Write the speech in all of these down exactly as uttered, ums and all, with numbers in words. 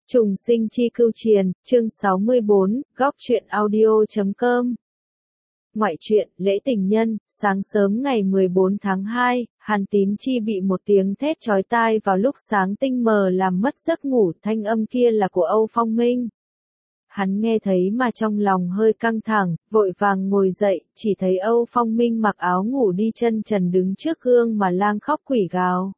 Trùng sinh chi cưu triền, chương sáu mươi bốn, góc truyện audio chấm com. Ngoại truyện, lễ tình nhân, sáng sớm ngày mười bốn tháng hai, Hàn Tín Chi bị một tiếng thét chói tai vào lúc sáng tinh mờ làm mất giấc ngủ, thanh âm kia là của Âu Phong Minh. Hắn nghe thấy mà trong lòng hơi căng thẳng, vội vàng ngồi dậy, chỉ thấy Âu Phong Minh mặc áo ngủ đi chân trần đứng trước gương mà lang khóc quỷ gào.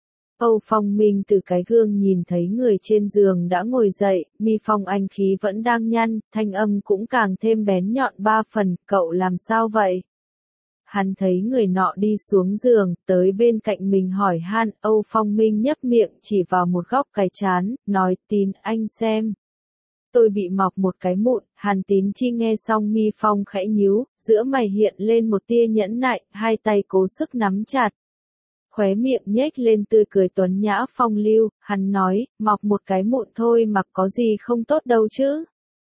Âu Phong Minh từ cái gương nhìn thấy người trên giường đã ngồi dậy, mi phong anh khí vẫn đang nhăn, thanh âm cũng càng thêm bén nhọn ba phần, cậu làm sao vậy? Hắn thấy người nọ đi xuống giường, tới bên cạnh mình hỏi han, Âu Phong Minh nhấp miệng chỉ vào một góc cái trán, nói Tín anh xem. Tôi bị mọc một cái mụn, Hàn Tín Chi nghe xong mi phong khẽ nhíu, giữa mày hiện lên một tia nhẫn nại, hai tay cố sức nắm chặt. Khóe miệng nhếch lên tươi cười tuấn nhã phong lưu, hắn nói, mọc một cái mụn thôi mà có gì không tốt đâu chứ.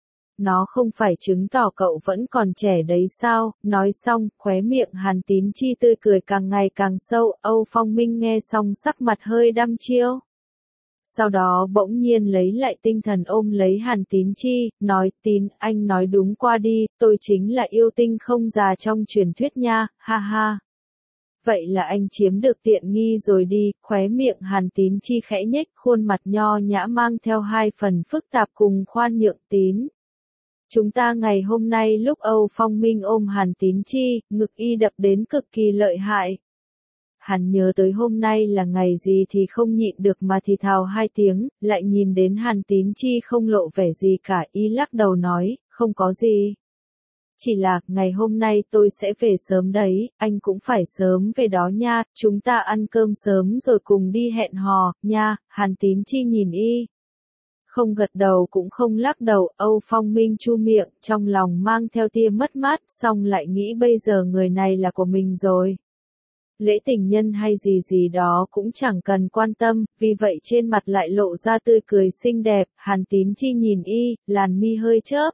Nó không phải chứng tỏ cậu vẫn còn trẻ đấy sao, nói xong, khóe miệng Hàn Tín Chi tươi cười càng ngày càng sâu, Âu Phong Minh nghe xong sắc mặt hơi đăm chiêu. Sau đó bỗng nhiên lấy lại tinh thần ôm lấy Hàn Tín Chi, nói Tín, anh nói đúng qua đi, tôi chính là yêu tinh không già trong truyền thuyết nha, ha ha. Vậy là anh chiếm được tiện nghi rồi đi, khóe miệng Hàn Tín Chi khẽ nhếch, khuôn mặt nho nhã mang theo hai phần phức tạp cùng khoan nhượng Tín. Chúng ta ngày hôm nay lúc Âu Phong Minh ôm Hàn Tín Chi, ngực y đập đến cực kỳ lợi hại. Hắn nhớ tới hôm nay là ngày gì thì không nhịn được mà thì thào hai tiếng, lại nhìn đến Hàn Tín Chi không lộ vẻ gì cả, y lắc đầu nói, không có gì. Chỉ là, ngày hôm nay tôi sẽ về sớm đấy, anh cũng phải sớm về đó nha, chúng ta ăn cơm sớm rồi cùng đi hẹn hò, nha, Hàn Tín Chi nhìn y. Không gật đầu cũng không lắc đầu, Âu Phong Minh chu miệng, trong lòng mang theo tia mất mát, xong lại nghĩ bây giờ người này là của mình rồi. Lễ tình nhân hay gì gì đó cũng chẳng cần quan tâm, vì vậy trên mặt lại lộ ra tươi cười xinh đẹp, Hàn Tín Chi nhìn y, làn mi hơi chớp.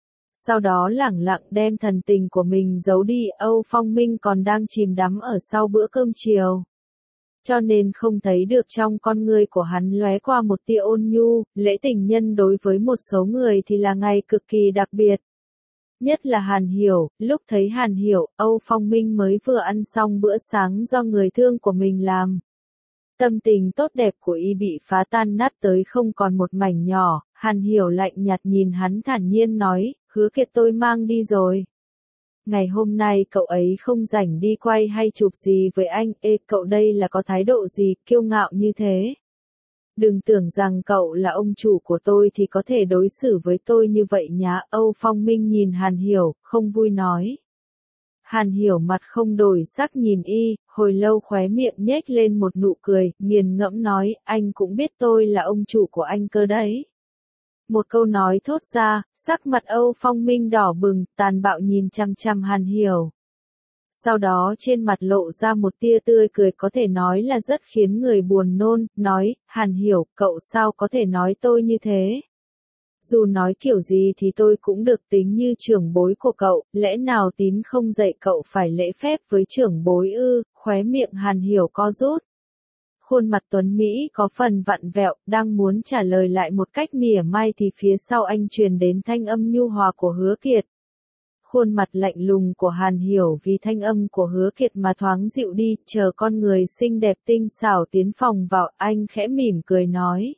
Sau đó lẳng lặng đem thần tình của mình giấu đi, Âu Phong Minh còn đang chìm đắm ở sau bữa cơm chiều. Cho nên không thấy được trong con người của hắn lóe qua một tia ôn nhu, lễ tình nhân đối với một số người thì là ngày cực kỳ đặc biệt. Nhất là Hàn Hiểu, lúc thấy Hàn Hiểu, Âu Phong Minh mới vừa ăn xong bữa sáng do người thương của mình làm. Tâm tình tốt đẹp của y bị phá tan nát tới không còn một mảnh nhỏ, Hàn Hiểu lạnh nhạt nhìn hắn thản nhiên nói, Hứa Kiệt tôi mang đi rồi. Ngày hôm nay cậu ấy không rảnh đi quay hay chụp gì với anh, ê cậu đây là có thái độ gì, kiêu ngạo như thế. Đừng tưởng rằng cậu là ông chủ của tôi thì có thể đối xử với tôi như vậy nhá, Âu Phong Minh nhìn Hàn Hiểu, không vui nói. Hàn Hiểu mặt không đổi sắc nhìn y, hồi lâu khóe miệng nhếch lên một nụ cười, nghiền ngẫm nói, anh cũng biết tôi là ông chủ của anh cơ đấy. Một câu nói thốt ra, sắc mặt Âu Phong Minh đỏ bừng, tàn bạo nhìn chăm chăm Hàn Hiểu. Sau đó trên mặt lộ ra một tia tươi cười có thể nói là rất khiến người buồn nôn, nói, Hàn Hiểu, cậu sao có thể nói tôi như thế? Dù nói kiểu gì thì tôi cũng được tính như trưởng bối của cậu, lẽ nào Tín không dạy cậu phải lễ phép với trưởng bối ư, khóe miệng Hàn Hiểu co rút. Khuôn mặt tuấn Mỹ có phần vặn vẹo, đang muốn trả lời lại một cách mỉa mai thì phía sau anh truyền đến thanh âm nhu hòa của Hứa Kiệt. Khuôn mặt lạnh lùng của Hàn Hiểu vì thanh âm của Hứa Kiệt mà thoáng dịu đi, chờ con người xinh đẹp tinh xảo tiến phòng vào, anh khẽ mỉm cười nói.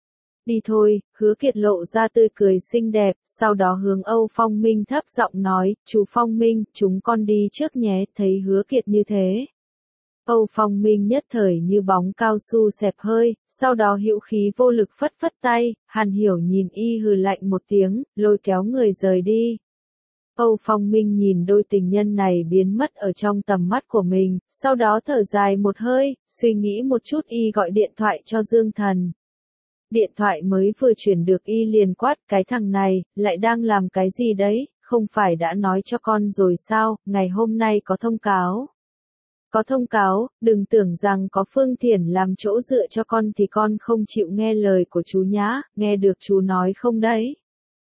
Đi thôi, Hứa Kiệt lộ ra tươi cười xinh đẹp, sau đó hướng Âu Phong Minh thấp giọng nói, chú Phong Minh, chúng con đi trước nhé, thấy Hứa Kiệt như thế. Âu Phong Minh nhất thời như bóng cao su xẹp hơi, sau đó hữu khí vô lực phất phất tay, Hàn Hiểu nhìn y hừ lạnh một tiếng, lôi kéo người rời đi. Âu Phong Minh nhìn đôi tình nhân này biến mất ở trong tầm mắt của mình, sau đó thở dài một hơi, suy nghĩ một chút y gọi điện thoại cho Dương Thần. Điện thoại mới vừa chuyển được y liền quát, cái thằng này, lại đang làm cái gì đấy, không phải đã nói cho con rồi sao, ngày hôm nay có thông cáo. Có thông cáo, đừng tưởng rằng có Phương Thiển làm chỗ dựa cho con thì con không chịu nghe lời của chú nhá, nghe được chú nói không đấy.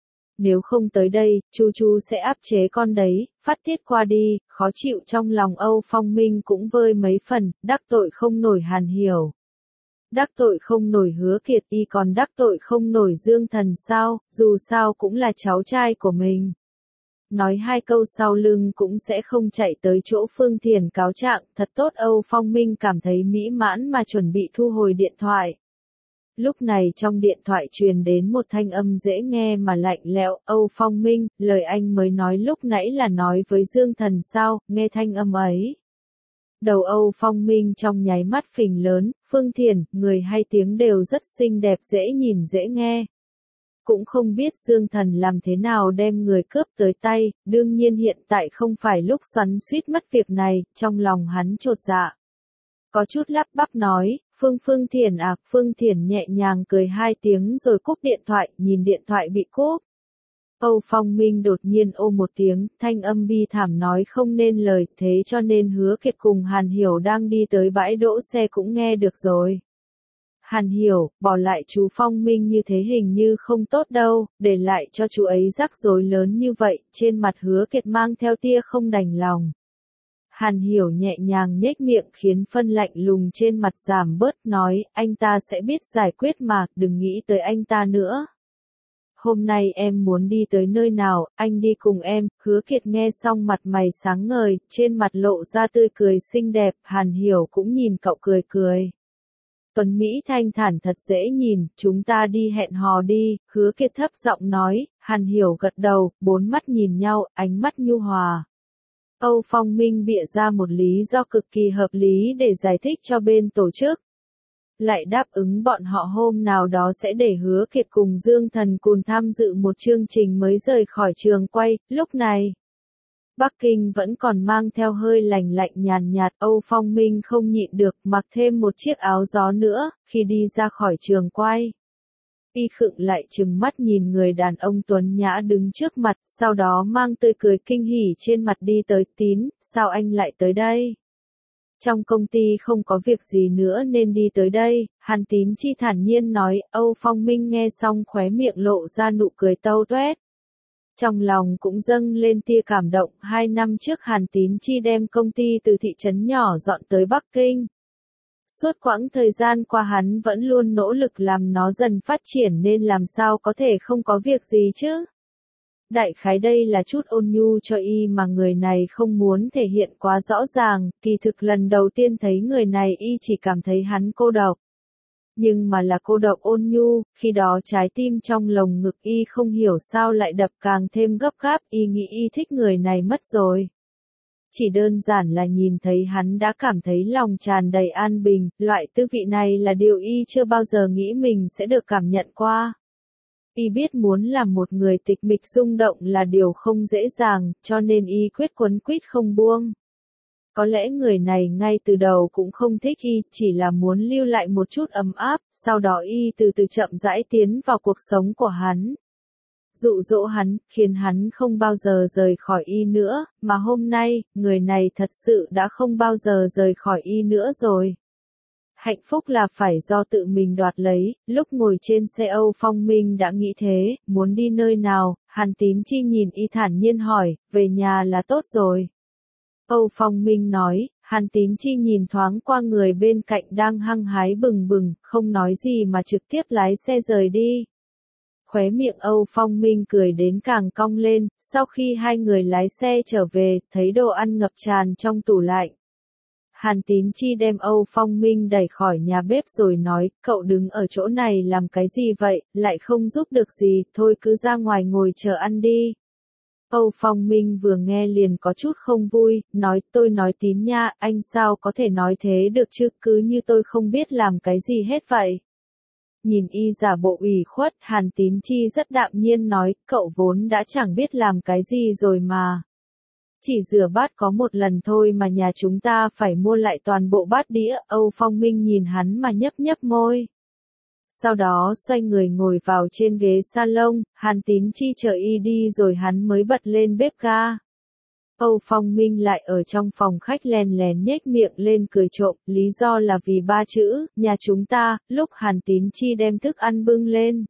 Nếu không tới đây, chú chú sẽ áp chế con đấy, phát tiết qua đi, khó chịu trong lòng Âu Phong Minh cũng vơi mấy phần, đắc tội không nổi Hàn Hiểu. Đắc tội không nổi Hứa Kiệt y còn đắc tội không nổi Dương Thần sao, dù sao cũng là cháu trai của mình. Nói hai câu sau lưng cũng sẽ không chạy tới chỗ Phương Thiền cáo trạng, thật tốt. Âu Phong Minh cảm thấy mỹ mãn mà chuẩn bị thu hồi điện thoại. Lúc này trong điện thoại truyền đến một thanh âm dễ nghe mà lạnh lẽo, Âu Phong Minh, lời anh mới nói lúc nãy là nói với Dương Thần sao, nghe thanh âm ấy. Đầu Âu Phong Minh trong nháy mắt phình lớn, Phương Thiền, người hay tiếng đều rất xinh đẹp dễ nhìn dễ nghe. Cũng không biết Dương Thần làm thế nào đem người cướp tới tay, đương nhiên hiện tại không phải lúc xoắn suýt mất việc này, trong lòng hắn chột dạ. Có chút lắp bắp nói, Phương Phương Thiền à, Phương Thiền nhẹ nhàng cười hai tiếng rồi cúp điện thoại, nhìn điện thoại bị cúp. Âu Phong Minh đột nhiên ô một tiếng, thanh âm bi thảm nói không nên lời, thế cho nên Hứa Kiệt cùng Hàn Hiểu đang đi tới bãi đỗ xe cũng nghe được rồi. Hàn Hiểu, bỏ lại chú Phong Minh như thế hình như không tốt đâu, để lại cho chú ấy rắc rối lớn như vậy, trên mặt Hứa Kiệt mang theo tia không đành lòng. Hàn Hiểu nhẹ nhàng nhếch miệng khiến phân lạnh lùng trên mặt giảm bớt, nói, anh ta sẽ biết giải quyết mà, đừng nghĩ tới anh ta nữa. Hôm nay em muốn đi tới nơi nào, anh đi cùng em. Hứa Kiệt nghe xong mặt mày sáng ngời, trên mặt lộ ra tươi cười xinh đẹp, Hàn Hiểu cũng nhìn cậu cười cười. Tuấn Mỹ thanh thản thật dễ nhìn, chúng ta đi hẹn hò đi, Hứa Kiệt thấp giọng nói, Hàn Hiểu gật đầu, bốn mắt nhìn nhau, ánh mắt nhu hòa. Âu Phong Minh bịa ra một lý do cực kỳ hợp lý để giải thích cho bên tổ chức. Lại đáp ứng bọn họ hôm nào đó sẽ để Hứa Kiệt cùng Dương Thần cùng tham dự một chương trình mới rời khỏi trường quay, lúc này. Bắc Kinh vẫn còn mang theo hơi lành lạnh nhàn nhạt, Âu Phong Minh không nhịn được mặc thêm một chiếc áo gió nữa, khi đi ra khỏi trường quay. Y khựng lại trừng mắt nhìn người đàn ông tuấn nhã đứng trước mặt, sau đó mang tươi cười kinh hỉ trên mặt đi tới, Tín, sao anh lại tới đây? Trong công ty không có việc gì nữa nên đi tới đây, Hàn Tín Chi thản nhiên nói. Âu Phong Minh nghe xong khóe miệng lộ ra nụ cười tâu tuét. Trong lòng cũng dâng lên tia cảm động, hai năm trước Hàn Tín Chi đem công ty từ thị trấn nhỏ dọn tới Bắc Kinh. Suốt quãng thời gian qua hắn vẫn luôn nỗ lực làm nó dần phát triển nên làm sao có thể không có việc gì chứ. Đại khái đây là chút ôn nhu cho y mà người này không muốn thể hiện quá rõ ràng, kỳ thực lần đầu tiên thấy người này y chỉ cảm thấy hắn cô độc. Nhưng mà là cô độc ôn nhu, khi đó trái tim trong lồng ngực y không hiểu sao lại đập càng thêm gấp gáp, y nghĩ y thích người này mất rồi. Chỉ đơn giản là nhìn thấy hắn đã cảm thấy lòng tràn đầy an bình, loại tư vị này là điều y chưa bao giờ nghĩ mình sẽ được cảm nhận qua. Y biết muốn làm một người tịch mịch rung động là điều không dễ dàng, cho nên y quyết quấn quýt không buông. Có lẽ người này ngay từ đầu cũng không thích y, chỉ là muốn lưu lại một chút ấm áp, sau đó y từ từ chậm rãi tiến vào cuộc sống của hắn. Dụ dỗ hắn, khiến hắn không bao giờ rời khỏi y nữa, mà hôm nay, người này thật sự đã không bao giờ rời khỏi y nữa rồi. Hạnh phúc là phải do tự mình đoạt lấy, lúc ngồi trên xe Âu Phong Minh đã nghĩ thế, muốn đi nơi nào, Hàn Tín Chi nhìn y thản nhiên hỏi, về nhà là tốt rồi. Âu Phong Minh nói, Hàn Tín Chi nhìn thoáng qua người bên cạnh đang hăng hái bừng bừng, không nói gì mà trực tiếp lái xe rời đi. Khóe miệng Âu Phong Minh cười đến càng cong lên, sau khi hai người lái xe trở về, thấy đồ ăn ngập tràn trong tủ lạnh. Hàn Tín Chi đem Âu Phong Minh đẩy khỏi nhà bếp rồi nói, cậu đứng ở chỗ này làm cái gì vậy, lại không giúp được gì, thôi cứ ra ngoài ngồi chờ ăn đi. Âu Phong Minh vừa nghe liền có chút không vui, nói, tôi nói Tín nha, anh sao có thể nói thế được chứ, cứ như tôi không biết làm cái gì hết vậy. Nhìn y giả bộ ủy khuất, Hàn Tín Chi rất đạm nhiên nói, cậu vốn đã chẳng biết làm cái gì rồi mà. Chỉ rửa bát có một lần thôi mà nhà chúng ta phải mua lại toàn bộ bát đĩa, Âu Phong Minh nhìn hắn mà nhấp nhấp môi. Sau đó xoay người ngồi vào trên ghế salon, Hàn Tín Chi chờ y đi rồi hắn mới bật lên bếp ga. Âu Phong Minh lại ở trong phòng khách len lén nhếch miệng lên cười trộm, lý do là vì ba chữ, nhà chúng ta, lúc Hàn Tín Chi đem thức ăn bưng lên.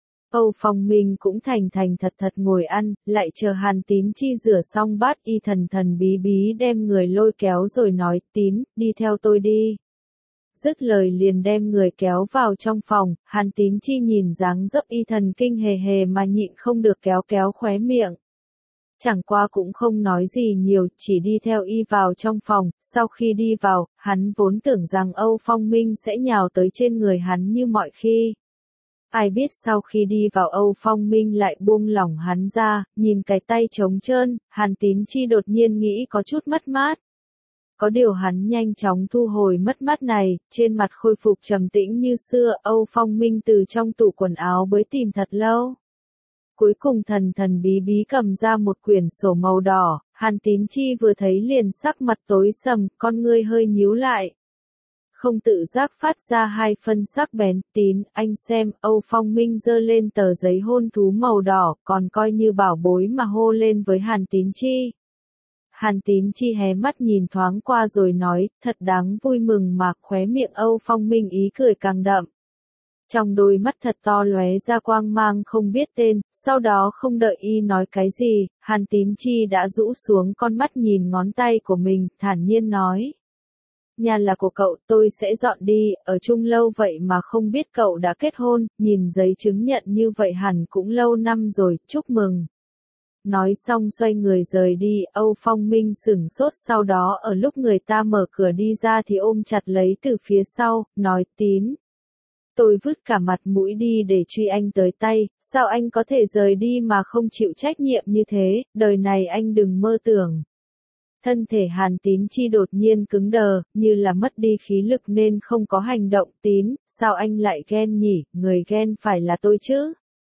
Âu Phong Minh cũng thành thành thật thật ngồi ăn, lại chờ Hàn Tín Chi rửa xong bát y thần thần bí bí đem người lôi kéo rồi nói, Tín, đi theo tôi đi. dứt lời liền đem người kéo vào trong phòng, Hàn Tín Chi nhìn dáng dấp y thần kinh hề hề mà nhịn không được kéo kéo khóe miệng. Chẳng qua cũng không nói gì nhiều, chỉ đi theo y vào trong phòng, sau khi đi vào, hắn vốn tưởng rằng Âu Phong Minh sẽ nhào tới trên người hắn như mọi khi. Ai biết sau khi đi vào Âu Phong Minh lại buông lỏng hắn ra, nhìn cái tay trống trơn, Hàn Tín Chi đột nhiên nghĩ có chút mất mát. Có điều hắn nhanh chóng thu hồi mất mát này, trên mặt khôi phục trầm tĩnh như xưa, Âu Phong Minh từ trong tủ quần áo bới tìm thật lâu. Cuối cùng thần thần bí bí cầm ra một quyển sổ màu đỏ, Hàn Tín Chi vừa thấy liền sắc mặt tối sầm, con ngươi hơi nhíu lại. Không tự giác phát ra hai phân sắc bén, Tín, anh xem, Âu Phong Minh giơ lên tờ giấy hôn thú màu đỏ, còn coi như bảo bối mà hô lên với Hàn Tín Chi. Hàn Tín Chi hé mắt nhìn thoáng qua rồi nói, thật đáng vui mừng mà, khóe miệng Âu Phong Minh ý cười càng đậm. Trong đôi mắt thật to lóe ra quang mang không biết tên, sau đó không đợi y nói cái gì, Hàn Tín Chi đã rũ xuống con mắt nhìn ngón tay của mình, thản nhiên nói. Nhà là của cậu, tôi sẽ dọn đi, ở chung lâu vậy mà không biết cậu đã kết hôn, nhìn giấy chứng nhận như vậy hẳn cũng lâu năm rồi, chúc mừng. Nói xong xoay người rời đi, Âu Phong Minh sửng sốt, sau đó ở lúc người ta mở cửa đi ra thì ôm chặt lấy từ phía sau, nói, Tín. Tôi vứt cả mặt mũi đi để truy anh tới tay, sao anh có thể rời đi mà không chịu trách nhiệm như thế, đời này anh đừng mơ tưởng. Thân thể Hàn Tín Chi đột nhiên cứng đờ, như là mất đi khí lực nên không có hành động. Tín, sao anh lại ghen nhỉ, người ghen phải là tôi chứ?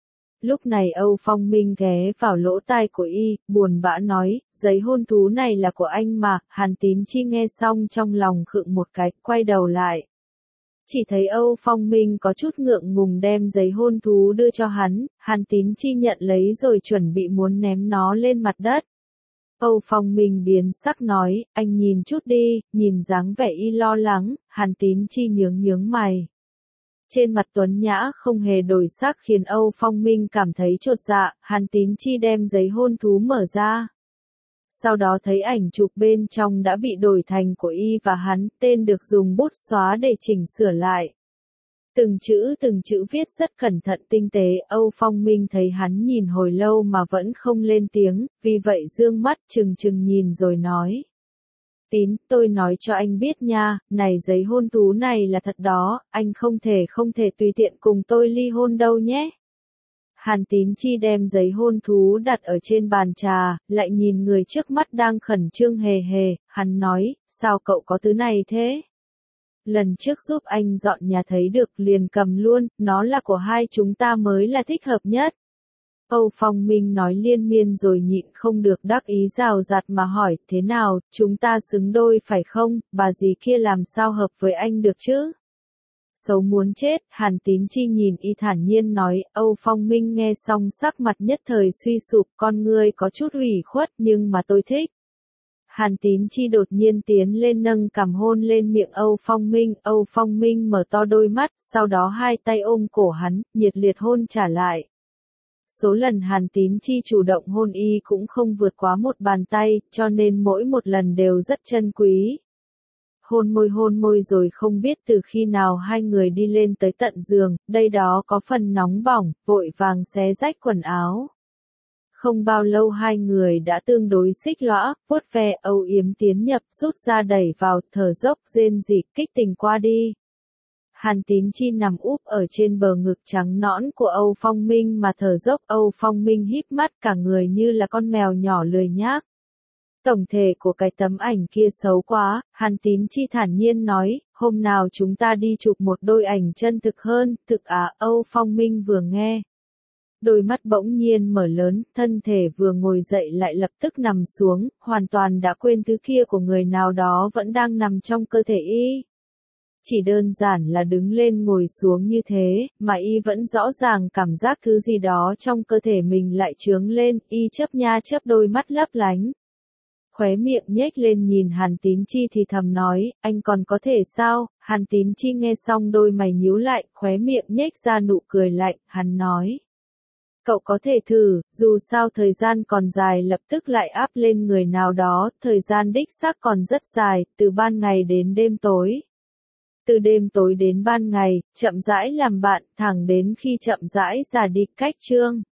Lúc này Âu Phong Minh ghé vào lỗ tai của y, buồn bã nói, giấy hôn thú này là của anh mà. Hàn Tín Chi nghe xong trong lòng khựng một cái, quay đầu lại. Chỉ thấy Âu Phong Minh có chút ngượng ngùng đem giấy hôn thú đưa cho hắn, Hàn Tín Chi nhận lấy rồi chuẩn bị muốn ném nó lên mặt đất. Âu Phong Minh biến sắc nói, anh nhìn chút đi, nhìn dáng vẻ y lo lắng, Hàn Tín Chi nhướng nhướng mày. Trên mặt tuấn nhã không hề đổi sắc khiến Âu Phong Minh cảm thấy chột dạ, Hàn Tín Chi đem giấy hôn thú mở ra. Sau đó thấy ảnh chụp bên trong đã bị đổi thành của y và hắn, tên được dùng bút xóa để chỉnh sửa lại. Từng chữ từng chữ viết rất cẩn thận tinh tế, Âu Phong Minh thấy hắn nhìn hồi lâu mà vẫn không lên tiếng, vì vậy dương mắt chừng chừng nhìn rồi nói. Tín, tôi nói cho anh biết nha, này giấy hôn thú này là thật đó, anh không thể không thể tùy tiện cùng tôi ly hôn đâu nhé. Hàn Tín Chi đem giấy hôn thú đặt ở trên bàn trà, lại nhìn người trước mắt đang khẩn trương hề hề, hắn nói, sao cậu có thứ này thế? Lần trước giúp anh dọn nhà thấy được liền cầm luôn, nó là của hai chúng ta mới là thích hợp nhất. Âu Phong Minh nói liên miên rồi nhịn không được đắc ý rào rạt mà hỏi, thế nào, chúng ta xứng đôi phải không, bà dì kia làm sao hợp với anh được chứ? Xấu muốn chết, Hàn Tín Chi nhìn y thản nhiên nói, Âu Phong Minh nghe xong sắc mặt nhất thời suy sụp, con ngươi có chút ủy khuất nhưng mà tôi thích. Hàn Tín Chi đột nhiên tiến lên nâng cằm hôn lên miệng Âu Phong Minh, Âu Phong Minh mở to đôi mắt, sau đó hai tay ôm cổ hắn, nhiệt liệt hôn trả lại. Số lần Hàn Tín Chi chủ động hôn y cũng không vượt quá một bàn tay, cho nên mỗi một lần đều rất trân quý. Hôn môi hôn môi rồi không biết từ khi nào hai người đi lên tới tận giường, đây đó có phần nóng bỏng, vội vàng xé rách quần áo. Không bao lâu hai người đã tương đối xích lõa, vuốt ve, âu yếm tiến nhập, rút ra đẩy vào, thở dốc, rên rỉ, kích tình qua đi. Hàn Tín Chi nằm úp ở trên bờ ngực trắng nõn của Âu Phong Minh mà thở dốc, Âu Phong Minh híp mắt cả người như là con mèo nhỏ lười nhác. Tổng thể của cái tấm ảnh kia xấu quá, Hàn Tín Chi thản nhiên nói, hôm nào chúng ta đi chụp một đôi ảnh chân thực hơn, thực à, Âu Phong Minh vừa nghe. Đôi mắt bỗng nhiên mở lớn, thân thể vừa ngồi dậy lại lập tức nằm xuống, hoàn toàn đã quên thứ kia của người nào đó vẫn đang nằm trong cơ thể y. Chỉ đơn giản là đứng lên ngồi xuống như thế, mà y vẫn rõ ràng cảm giác thứ gì đó trong cơ thể mình lại trướng lên, y chớp nha chớp đôi mắt lấp lánh. Khóe miệng nhếch lên nhìn Hàn Tín Chi thì thầm nói, anh còn có thể sao? Hàn Tín Chi nghe xong đôi mày nhíu lại, khóe miệng nhếch ra nụ cười lạnh, hắn nói. Cậu có thể thử, dù sao thời gian còn dài lập tức lại áp lên người nào đó, thời gian đích xác còn rất dài, từ ban ngày đến đêm tối. từ đêm tối đến ban ngày, chậm rãi làm bạn, thẳng đến khi chậm rãi già đi cách chương.